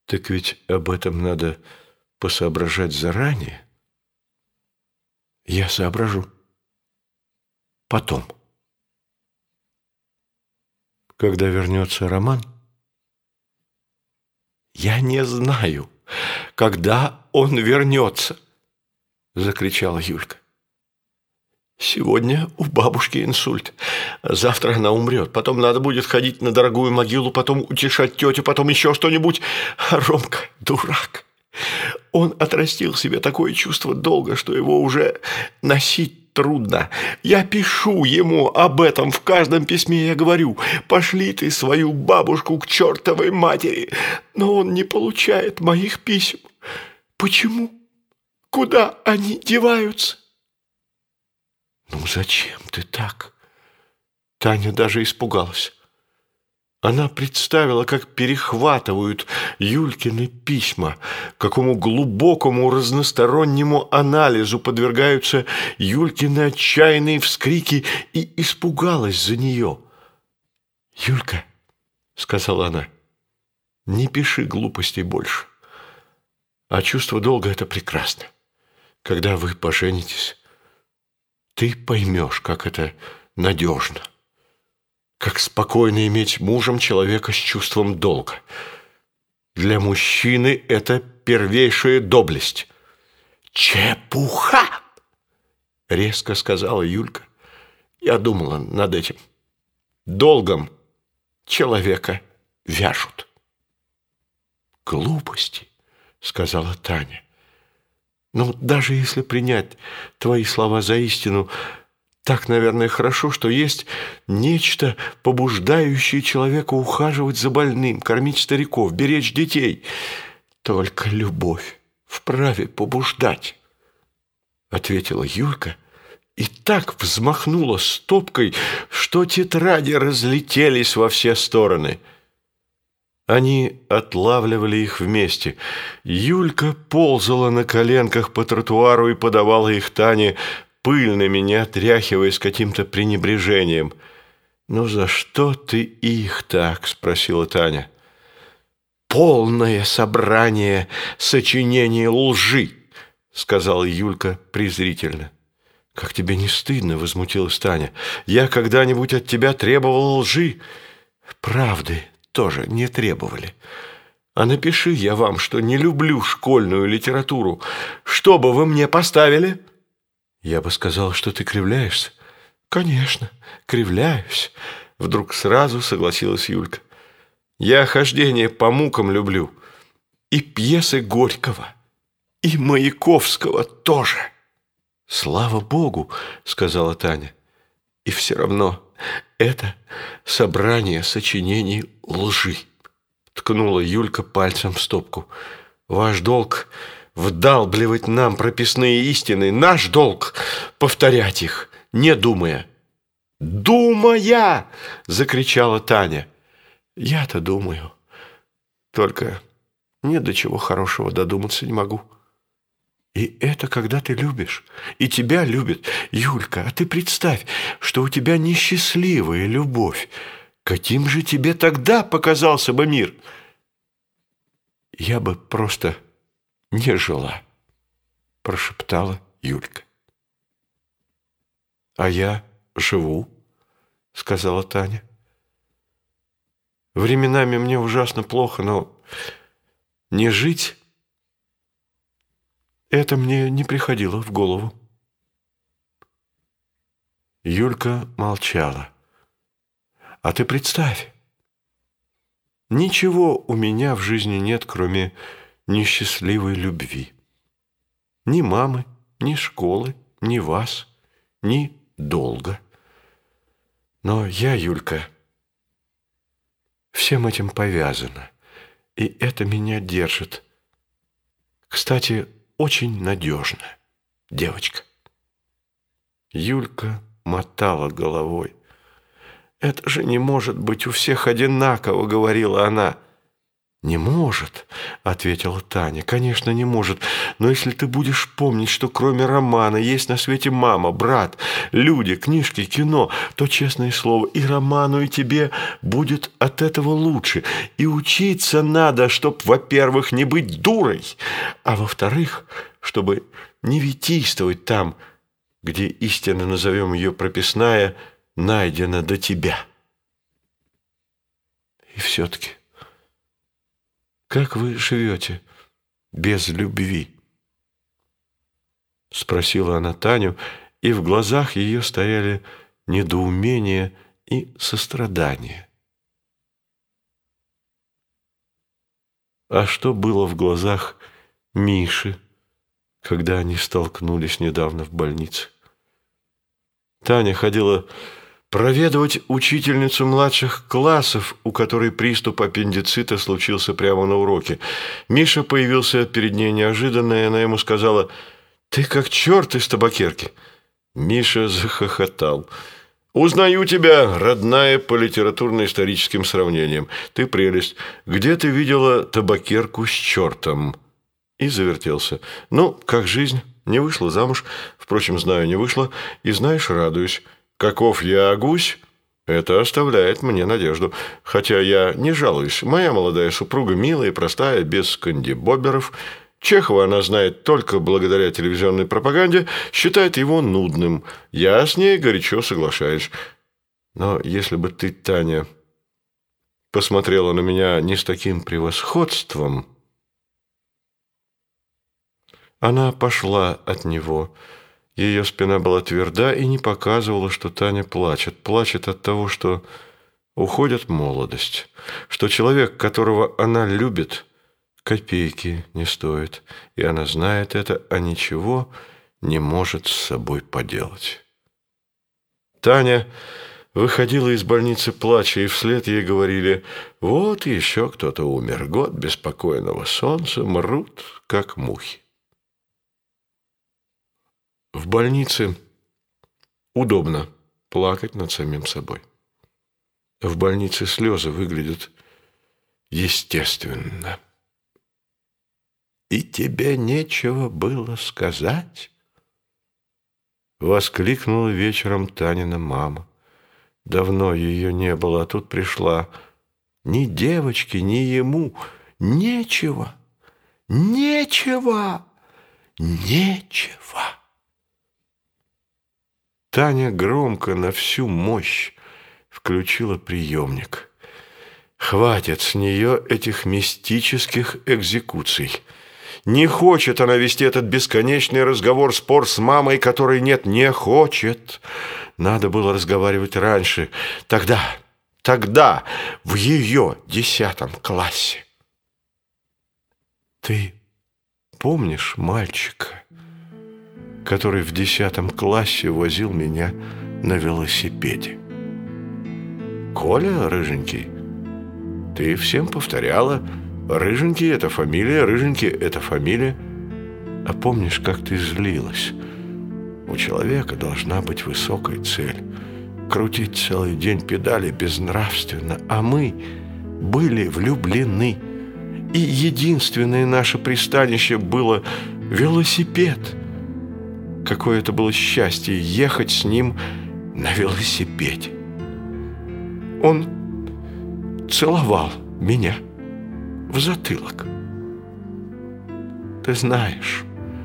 Так ведь об этом надо посоображать заранее. Я соображу. Потом. Когда вернется Роман? Я не знаю, когда он вернется, закричала Юлька. Сегодня у бабушки инсульт. Завтра она умрет. Потом надо будет ходить на дорогую могилу, потом утешать тетю, потом еще что-нибудь. А Ромка дурак. Он отрастил себе такое чувство долга, что его уже носить трудно. Я пишу ему об этом в каждом письме. Я говорю: пошли ты свою бабушку к чертовой матери. Но он не получает моих писем. Почему? Куда они деваются? Ну зачем ты так? Таня даже испугалась. Она представила, как перехватывают Юлькины письма, какому глубокому разностороннему анализу подвергаются Юлькины отчаянные вскрики, и испугалась за нее. «Юлька», — сказала она, — «не пиши глупостей больше. А чувство долга — это прекрасно. Когда вы поженитесь, ты поймешь, как это надежно. Как спокойно иметь мужем человека с чувством долга. Для мужчины это первейшая доблесть». «Чепуха!» — резко сказала Юлька. Я думала над этим. Долгом человека вяжут. «Глупости», — сказала Таня. «Ну, даже если принять твои слова за истину, так, наверное, хорошо, что есть нечто, побуждающее человека ухаживать за больным, кормить стариков, беречь детей. Только любовь вправе побуждать», — ответила Юлька и так взмахнула стопкой, что тетради разлетелись во все стороны. Они отлавливали их вместе. Юлька ползала на коленках по тротуару и подавала их Тане пыльными, не отряхивая, с каким-то пренебрежением. «Ну за что ты их так?» – спросила Таня. «Полное собрание сочинений лжи», – сказала Юлька презрительно. «Как тебе не стыдно?» – возмутилась Таня. «Я когда-нибудь от тебя требовала лжи?» «Правды тоже не требовали. А напиши я вам, что не люблю школьную литературу. Что бы вы мне поставили?» «Я бы сказал, что ты кривляешься». «Конечно, кривляюсь», — вдруг сразу согласилась Юлька. «Я хождение по мукам люблю. И пьесы Горького, и Маяковского тоже». «Слава Богу», — сказала Таня. «И все равно это собрание сочинений лжи», — ткнула Юлька пальцем в стопку. «Ваш долг — вдалбливать нам прописные истины. Наш долг — повторять их, не думая». «Думая!» — закричала Таня. «Я-то думаю. Только ни до чего хорошего додуматься не могу». «И это когда ты любишь, и тебя любят. Юлька, а ты представь, что у тебя несчастливая любовь. Каким же тебе тогда показался бы мир?» «Я бы просто не жила», – прошептала Юлька. «А я живу», – сказала Таня. «Временами мне ужасно плохо, но не жить – это мне не приходило в голову». Юлька молчала. «А ты представь, ничего у меня в жизни нет, кроме несчастливой любви. Ни мамы, ни школы, ни вас, ни долга. Но я, Юлька, всем этим повязана, и это меня держит. Кстати, очень надежно, девочка». Юлька мотала головой. «Это же не может быть у всех одинаково», — говорила она. «Не может», — ответила Таня. «Конечно, не может. Но если ты будешь помнить, что кроме Романа есть на свете мама, брат, люди, книжки, кино, то, честное слово, и Роману, и тебе будет от этого лучше. И учиться надо, чтоб, во-первых, не быть дурой, а во-вторых, чтобы не витийствовать там, где истина, назовем ее прописная, найдена до тебя. И все-таки, как вы живете без любви?» Спросила она Таню, и в глазах ее стояли недоумение и сострадание. А что было в глазах Миши, когда они столкнулись недавно в больнице? Таня ходила проведывать учительницу младших классов, у которой приступ аппендицита случился прямо на уроке. Миша появился перед ней неожиданно, и она ему сказала: «Ты как черт из табакерки». Миша захохотал. «Узнаю тебя, родная, по литературно-историческим сравнениям. Ты прелесть. Где ты видела табакерку с чертом?» И завертелся. «Ну, как жизнь? Не вышла замуж. Впрочем, знаю, не вышла. И знаешь, радуюсь. Каков я гусь, это оставляет мне надежду. Хотя я не жалуюсь. Моя молодая супруга милая и простая, без кандибоберов. Чехова она знает только благодаря телевизионной пропаганде, считает его нудным. Я с ней горячо соглашаюсь. Но если бы ты, Таня, посмотрела на меня не с таким превосходством...» Она пошла от него. Ее спина была тверда и не показывала, что Таня плачет. Плачет от того, что уходит молодость, что человек, которого она любит, копейки не стоит, и она знает это, а ничего не может с собой поделать. Таня выходила из больницы плача, и вслед ей говорили: «Вот еще кто-то умер, год беспокойного солнца, мрут, как мухи». В больнице удобно плакать над самим собой. В больнице слезы выглядят естественно. «И тебе нечего было сказать?» — воскликнула вечером Танина мама. Давно ее не было, а тут пришла. Ни девочке, ни ему нечего, нечего, нечего. Таня громко на всю мощь включила приемник. Хватит с нее этих мистических экзекуций. Не хочет она вести этот бесконечный разговор, спор с мамой, которой нет, не хочет. Надо было разговаривать раньше, тогда, в ее 10 классе. Ты помнишь мальчика, который в 10 классе возил меня на велосипеде? Коля рыженький? Ты всем повторяла: рыженький — это фамилия, рыженький — это фамилия. А помнишь, как ты злилась? У человека должна быть высокая цель. Крутить целый день педали безнравственно, а мы были влюблены. И единственное наше пристанище было велосипед. Какое это было счастье ехать с ним на велосипеде. Он целовал меня в затылок. Ты знаешь,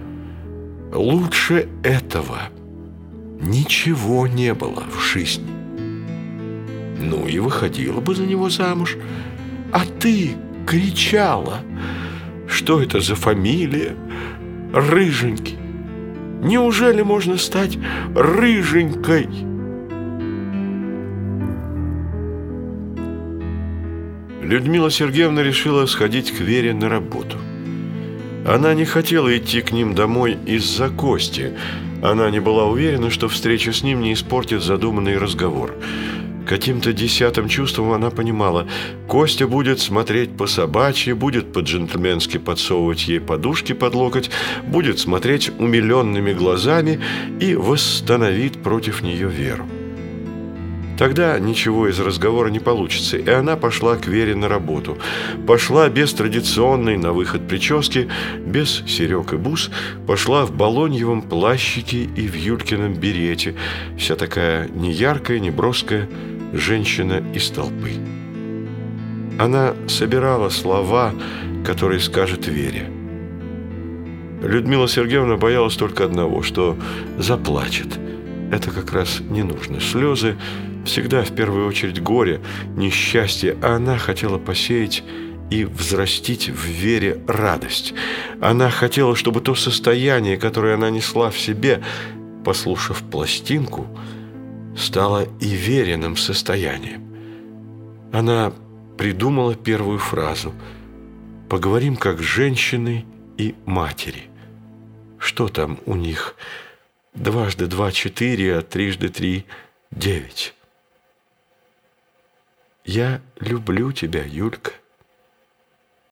лучше этого ничего не было в жизни. Ну и выходила бы за него замуж. А ты кричала: что это за фамилия? Рыженький. Неужели можно стать рыженькой? Людмила Сергеевна решила сходить к Вере на работу. Она не хотела идти к ним домой из-за Кости. Она не была уверена, что встреча с ним не испортит задуманный разговор. Каким-то 10-м чувством она понимала: Костя будет смотреть по-собачьи, будет по-джентльменски подсовывать ей подушки под локоть, будет смотреть умиленными глазами и восстановит против нее Веру. Тогда ничего из разговора не получится, и она пошла к Вере на работу. Пошла без традиционной на выход прически, без серег и бус, пошла в балоньевом плащике и в Юлькином берете, вся такая неяркая, неброская женщина из толпы. Она собирала слова, которые скажет Вере. Людмила Сергеевна боялась только одного, что заплачет. Это как раз не нужно. Слезы всегда в первую очередь горе, несчастье, а она хотела посеять и взрастить в Вере радость. Она хотела, чтобы то состояние, которое она несла в себе, послушав пластинку, стало и Вериным состоянием. Она придумала первую фразу: «Поговорим как женщины и матери». Что там у них? 2 × 2 – 4, а 3 × 3 – 9. Я люблю тебя, Юлька.